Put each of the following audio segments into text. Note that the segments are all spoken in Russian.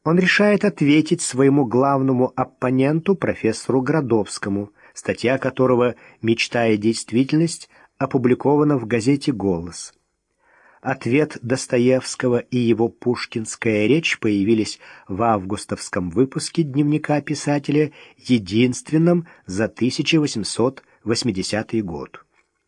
Он решает ответить своему главному оппоненту, профессору Градовскому, статья которого «Мечта и действительность» опубликована в газете «Голос». Ответ Достоевского и его пушкинская речь появились в августовском выпуске дневника писателя, единственном за 1880 год.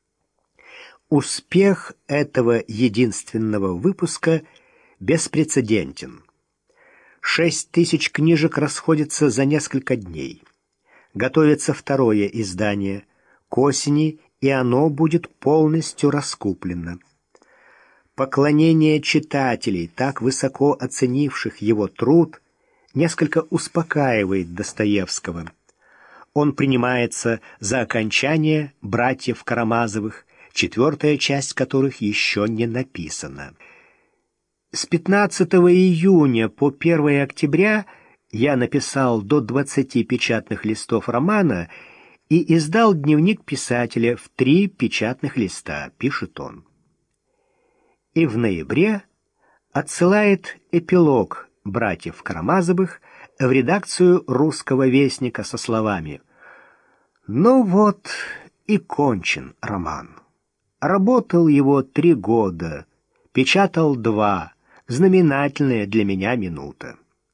Успех этого единственного выпуска беспрецедентен. 6000 книжек расходятся за несколько дней. Готовится второе издание. К осени и оно будет полностью раскуплено. Поклонение читателей, так высоко оценивших его труд, несколько успокаивает Достоевского. Он принимается за окончание «Братьев Карамазовых», 4-я часть которых еще не написана. С 15 июня по 1 октября я написал до 20 печатных листов романа и издал дневник писателя в 3 печатных листа, пишет он. И в ноябре отсылает эпилог «Братьев Карамазовых» в редакцию «Русского вестника» со словами: «Ну вот и кончен роман. Работал его 3 года, печатал 2, знаменательная для меня минута».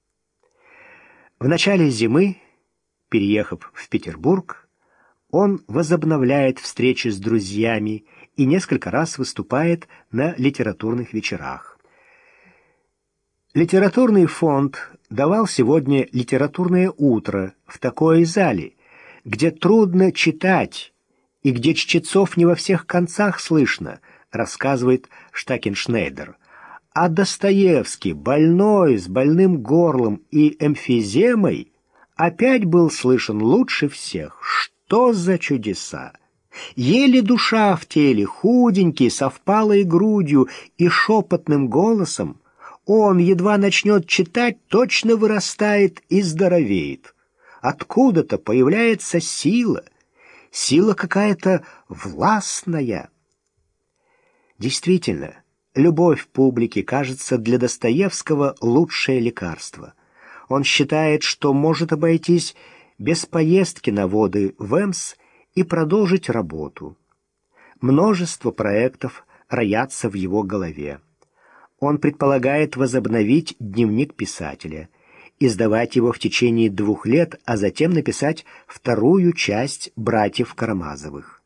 В начале зимы, переехав в Петербург, он возобновляет встречи с друзьями и несколько раз выступает на литературных вечерах. Литературный фонд давал сегодня «Литературное утро» в такой зале, где трудно читать и где чтецов не во всех концах слышно, рассказывает Штакеншнейдер. А Достоевский, больной, с больным горлом и эмфиземой, опять был слышен лучше всех. Что за чудеса! Еле душа в теле, худенький, со впалой грудью и шепотным голосом, он, едва начнет читать, точно вырастает и здоровеет. Откуда-то появляется сила, сила какая-то властная. Действительно, любовь публики кажется для Достоевского лучшее лекарство. Он считает, что может обойтись без поездки на воды в Эмс и продолжить работу. Множество проектов роятся в его голове. Он предполагает возобновить дневник писателя, издавать его в течение 2 лет, а затем написать 2-ю часть «Братьев Карамазовых».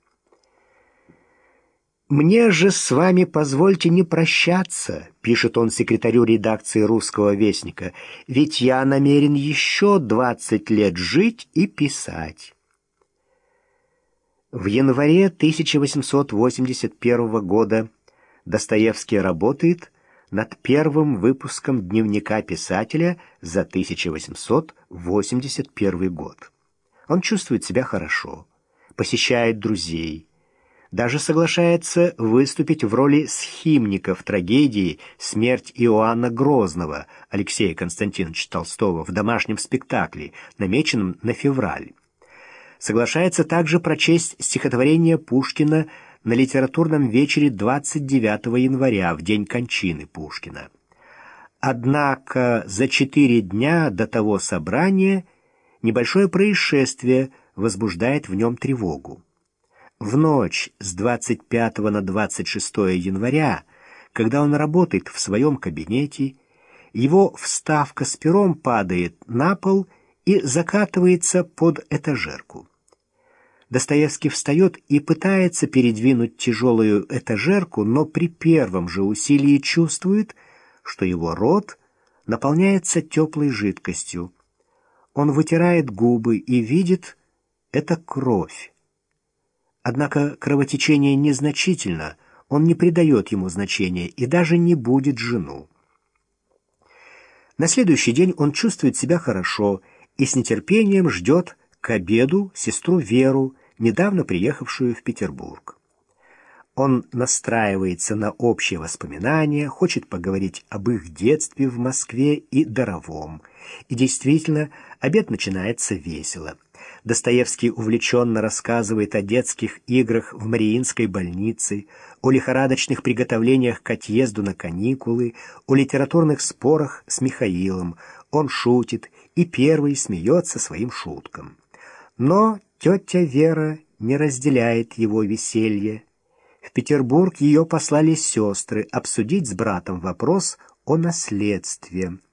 «Мне же с вами позвольте не прощаться», — пишет он секретарю редакции «Русского вестника», «ведь я намерен еще 20 лет жить и писать». В январе 1881 года Достоевский работает над 1-м выпуском дневника писателя за 1881 год. Он чувствует себя хорошо, посещает друзей, даже соглашается выступить в роли схимника в трагедии «Смерть Иоанна Грозного» Алексея Константиновича Толстого в домашнем спектакле, намеченном на февраль. Соглашается также прочесть стихотворение Пушкина на литературном вечере 29 января, в день кончины Пушкина. Однако за 4 дня до того собрания небольшое происшествие возбуждает в нем тревогу. В ночь с 25 на 26 января, когда он работает в своем кабинете, его вставка с пером падает на пол и закатывается под этажерку. Достоевский встает и пытается передвинуть тяжелую этажерку, но при первом же усилии чувствует, что его рот наполняется теплой жидкостью. Он вытирает губы и видит — это кровь. Однако кровотечение незначительно, он не придает ему значения и даже не будет жену. На следующий день он чувствует себя хорошо и с нетерпением ждет к обеду сестру Веру, недавно приехавшую в Петербург. Он настраивается на общие воспоминания, хочет поговорить об их детстве в Москве и Даровом. И действительно, обед начинается весело. Достоевский увлеченно рассказывает о детских играх в Мариинской больнице, о лихорадочных приготовлениях к отъезду на каникулы, о литературных спорах с Михаилом, Он шутит и первый смеется своим шуткам. Но тетя Вера не разделяет его веселье. В Петербург ее послали сестры обсудить с братом вопрос о наследстве.